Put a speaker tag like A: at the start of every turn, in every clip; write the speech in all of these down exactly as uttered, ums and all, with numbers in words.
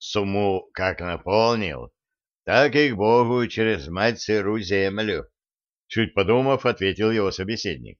A: Сумму как наполнил, так и к Богу через мать сыру землю, чуть подумав, ответил его собеседник.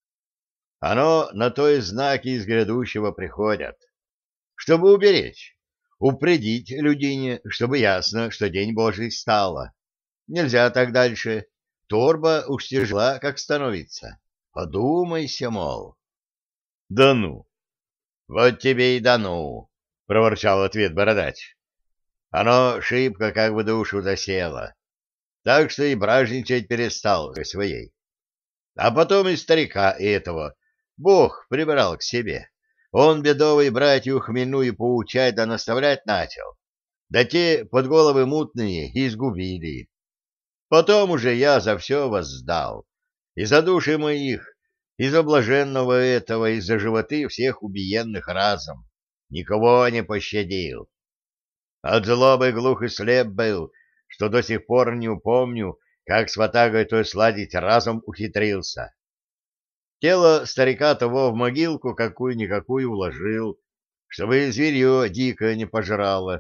A: Оно на то и знаки из грядущего приходят, чтобы уберечь, упредить людине, чтобы ясно, что день Божий стало. Нельзя так дальше. Торба уж тяжела, как становится. Подумайся, мол. — Да ну! — Вот тебе и да ну! — проворчал ответ бородач. — Оно шибко как бы душу засело, так что и бражничать перестал своей. А потом и старика этого Бог прибрал к себе. Он бедовый братью хмельную поучать да наставлять начал. Да те под головы мутные изгубили. Потом уже я за все воздал. И за души моих, и за блаженного этого, и за животы всех убиенных разом. Никого не пощадил. От злобы глух и слеп был, что до сих пор не упомню, как с ватагой той сладить разом ухитрился. Тело старика того в могилку какую-никакую уложил, чтобы зверье дико не пожрало.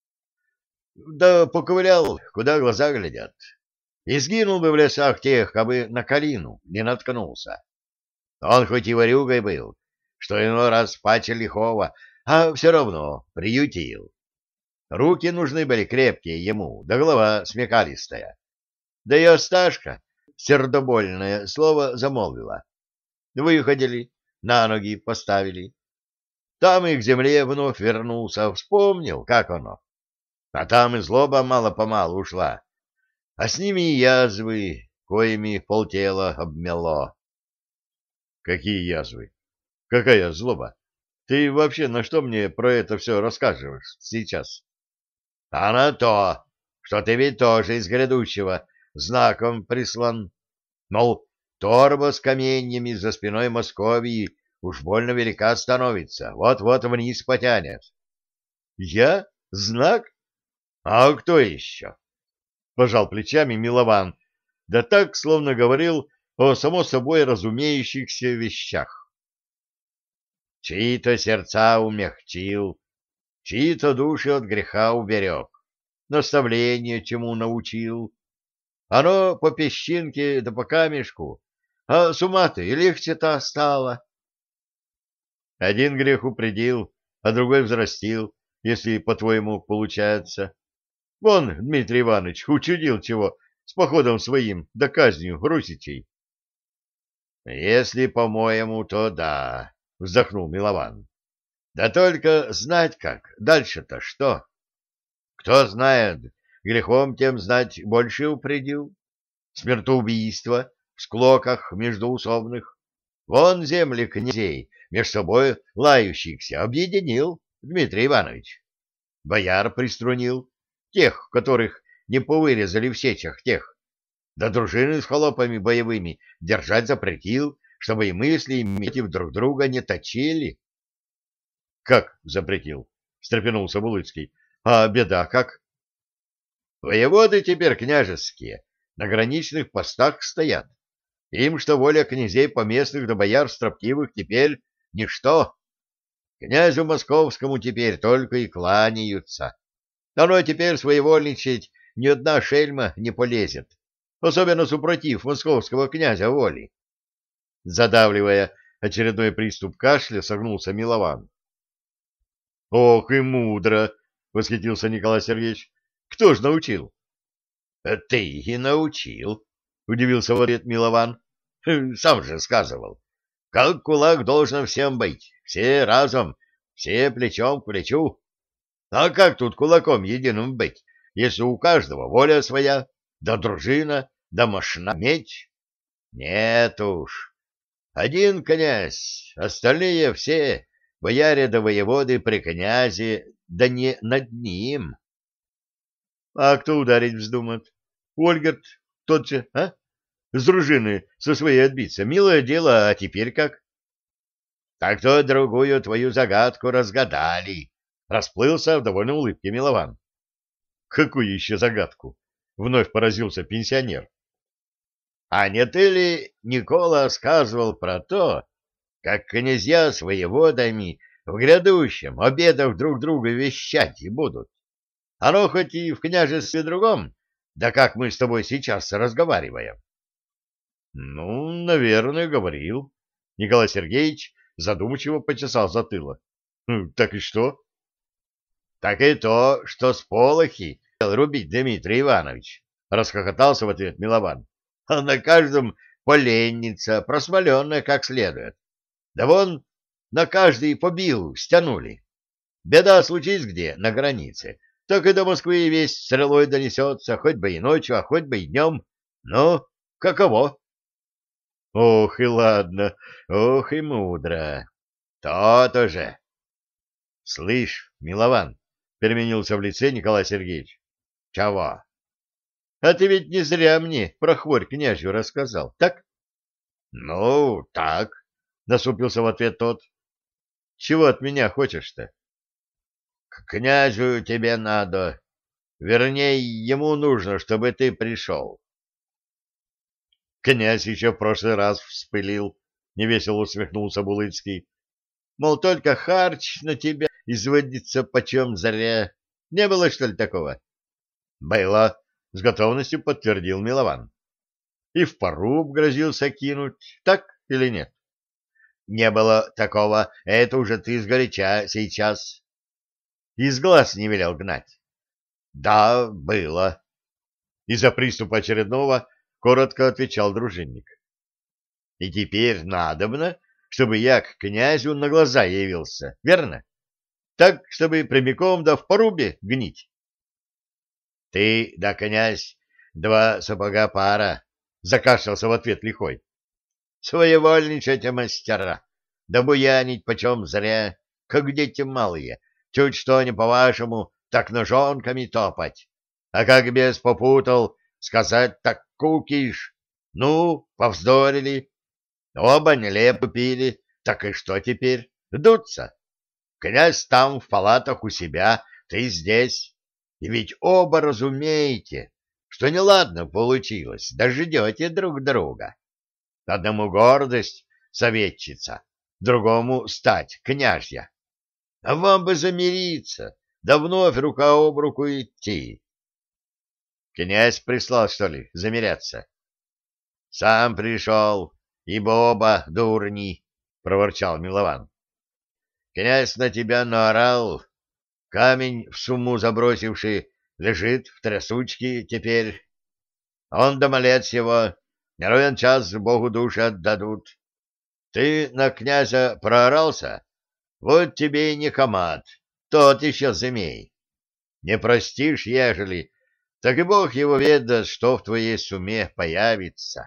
A: Да поковылял, куда глаза глядят. И сгинул бы в лесах тех, кабы на калину не наткнулся. Он хоть и ворюгой был, что иной раз паче лихого, а все равно приютил. Руки нужны были крепкие ему, да голова смекалистая. Да и Осташка, сердобольное слово замолвила. Выходили, на ноги поставили. Там и к земле вновь вернулся, вспомнил, как оно. А там и злоба мало-помалу ушла. А с ними и язвы, коими полтела обмело. Какие язвы? Какая злоба? Ты вообще на что мне про это все рассказываешь сейчас? А на то, что ты ведь тоже из грядущего знаком прислан. Мол, торба с каменьями за спиной Московии уж больно велика становится, вот-вот вниз потянет. Я? Знак? А кто еще? Пожал плечами Милован, да так, словно говорил о само собой разумеющихся вещах. Чьи-то сердца умягчил, чьи-то души от греха уберег, наставление чему научил. Оно по песчинке да по камешку, а с ума-то и легче-то стало. Один грех упредил, а другой взрастил, если, по-твоему, получается. Вон Дмитрий Иванович учудил чего с походом своим да казнью русичей. — Если, по-моему, то да, — вздохнул Милован. — Да только знать как, дальше-то что? Кто знает, грехом тем знать больше упредил. Смертоубийство в склоках междоусобных. Вон земли князей меж собой лающихся объединил Дмитрий Иванович. Бояр приструнил, тех, которых не повырезали в сечах тех. Да дружины с холопами боевыми держать запретил, чтобы и мысли, и метив друг друга не точили. — Как запретил? — встрепенулся Булыцкий. — А беда как? — Воеводы теперь княжеские на граничных постах стоят. Им, что воля князей поместных да бояр строптивых, теперь ничто. Князю московскому теперь только и кланяются. Оно теперь своевольничать ни одна шельма не полезет, особенно супротив московского князя воли. Задавливая очередной приступ кашля, согнулся Милован. — Ох и мудро! — восхитился Николай Сергеевич. — Кто ж научил? — Ты и научил, — удивился в ответ Милован. — Сам же сказывал. Как кулак должен всем быть, все разом, все плечом к плечу. А как тут кулаком единым быть, если у каждого воля своя, да дружина, да мощна меч? Нет уж. Один князь, остальные все, бояре да воеводы при князе, да не над ним. А кто ударить вздумает? Ольгерт тот же, а? С дружины со своей отбиться. Милое дело, а теперь как? Так то другую твою загадку разгадали. Расплылся в довольной улыбке Милован. Какую еще загадку? Вновь поразился пенсионер. А не ты ли, Никола, сказывал про то, как князья с воеводами в грядущем обедах друг друга вещать будут? Оно хоть и в княжестве другом, да как мы с тобой сейчас разговариваем. Ну, наверное, говорил. Николай Сергеевич задумчиво почесал затылок. «Хм, так и что? Так и то, что с полохи хотел рубить Дмитрий Иванович, расхохотался в ответ Милован. А на каждом поленница, просмоленная как следует. Да вон на каждый побил, стянули. Беда случись где, на границе, так и до Москвы весь стрелой донесется, хоть бы и ночью, а хоть бы и днем. Ну, каково? Ох и ладно, ох и мудро. То-то же. Слышь, Милован, переменился в лице Николай Сергеевич. Чего? А ты ведь не зря мне про хворь княжью рассказал, так? Ну, так, насупился в ответ тот. Чего от меня хочешь-то? К князю тебе надо. Вернее, ему нужно, чтобы ты пришел. Князь еще в прошлый раз вспылил, — невесело усмехнулся Булыцкий. Мол, только харч на тебя изводится почем зря. Не было, что ли, такого? Было, — с готовностью подтвердил Милован. И в поруб грозился кинуть, так или нет? Не было такого, это уже ты сгоряча сейчас. Из глаз не велел гнать. Да, было. Из-за приступа очередного коротко отвечал дружинник. И теперь надобно, чтобы я к князю на глаза явился, верно? Так, чтобы прямиком да в порубе гнить. Ты да князь, два сапога пара, закашлялся в ответ лихой. Своевольничать мастера, да буянить почем зря, как дети малые, чуть что не по-вашему, так ножонками топать. А как бес попутал, сказать так кукиш. Ну, повздорили, оба нелепо пили, так и что теперь? Дуться. Князь там в палатах у себя, ты здесь. И ведь оба разумеете, что неладно получилось, да ждете друг друга. Одному гордость советчица, другому стать княжья. А вам бы замириться, да вновь рука об руку идти. Князь прислал, что ли, замиряться? Сам пришел, ибо оба дурни, — проворчал Милован. Князь на тебя наорал, камень в сумму забросивший лежит в трясучке теперь. Он да малец его, не ровен час Богу души отдадут. Ты на князя проорался? Вот тебе и не комат, тот еще змей. Не простишь, ежели, так и Бог его ведает, что в твоей суме появится.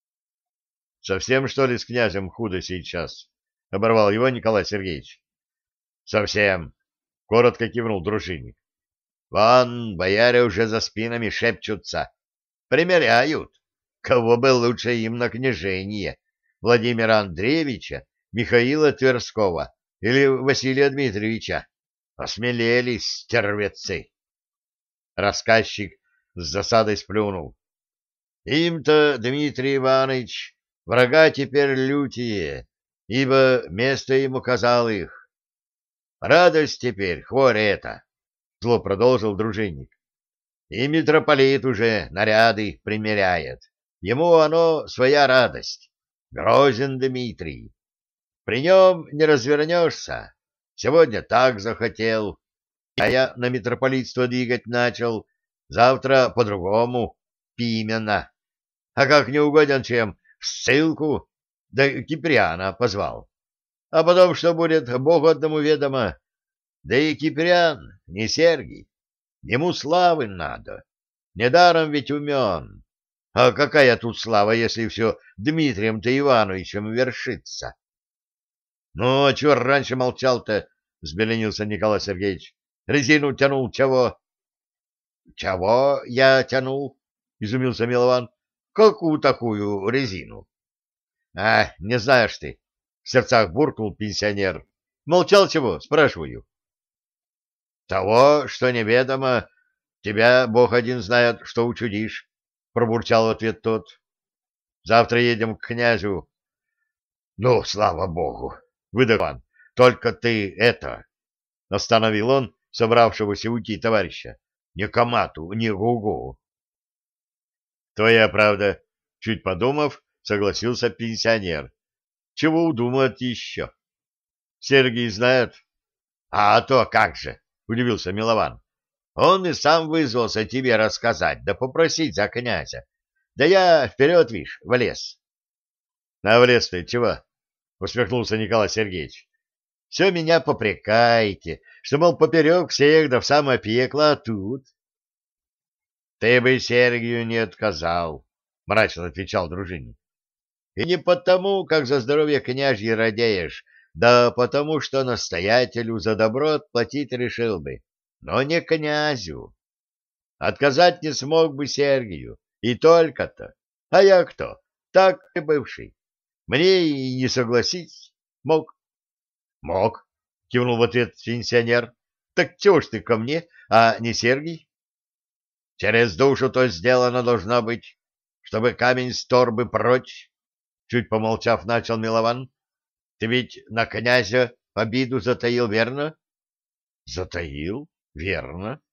A: — Совсем, что ли, с князем худо сейчас? — оборвал его Николай Сергеевич. — Совсем, — коротко кивнул дружинник. — Вон, бояре уже за спинами шепчутся, примеряют, кого бы лучше им на княжение, Владимира Андреевича, Михаила Тверского или Василия Дмитриевича. Осмелелись стервецы. Рассказчик с засадой сплюнул. Им-то, Дмитрий Иванович, врага теперь лютие, ибо место ему казал их. Радость теперь, хворь эта, — зло продолжил дружинник. И митрополит уже наряды примеряет. Ему оно своя радость. Грозен Дмитрий. При нем не развернешься. Сегодня так захотел, а я на митрополитство двигать начал. Завтра по-другому, пименно. А как не угоден чем, в ссылку, да Киприана позвал. А потом что будет, Богу одному ведомо. Да и Киприан, не Сергий, ему славы надо. Недаром ведь умен. А какая тут слава, если все Дмитрием-то Ивановичем вершится? — Ну, а чего раньше молчал-то? — взбеленился Николай Сергеевич. — Резину тянул, чего? — Чего я тянул? — изумился Милован. — Какую такую резину? — А, не знаешь ты, — в сердцах буркнул пенсионер. — Молчал чего? — спрашиваю. — Того, что неведомо, тебя Бог один знает, что учудишь, — пробурчал в ответ тот. — Завтра едем к князю. — Ну, слава Богу! — выдохнул он. — Только ты это... — остановил он собравшегося уйти товарища. ни Камату, ни Гугу. Твоя правда, чуть подумав, согласился пенсионер. Чего удумать еще? Сергий знает? А то как же, удивился Милован. Он и сам вызвался тебе рассказать, да попросить за князя. Да я вперед, вишь, в лес. А в лес ты чего? Усмехнулся Николай Сергеевич. Все меня попрекаете, что, мол, поперек всех да в самое пекло, а тут... Ты бы Сергию не отказал, мрачно отвечал дружинник. И не потому, как за здоровье княжьи радеешь, да потому, что настоятелю за добро отплатить решил бы, но не князю. Отказать не смог бы Сергию, и только-то. А я кто? Так и бывший. Мне и не согласить мог. Мог, кивнул в ответ пенсионер. Так чего ж ты ко мне, а не Сергий? Через душу то сделано должно быть, чтобы камень с торбы прочь. Чуть помолчав, начал Милован. Ты ведь на князя обиду затаил, верно? Затаил, верно.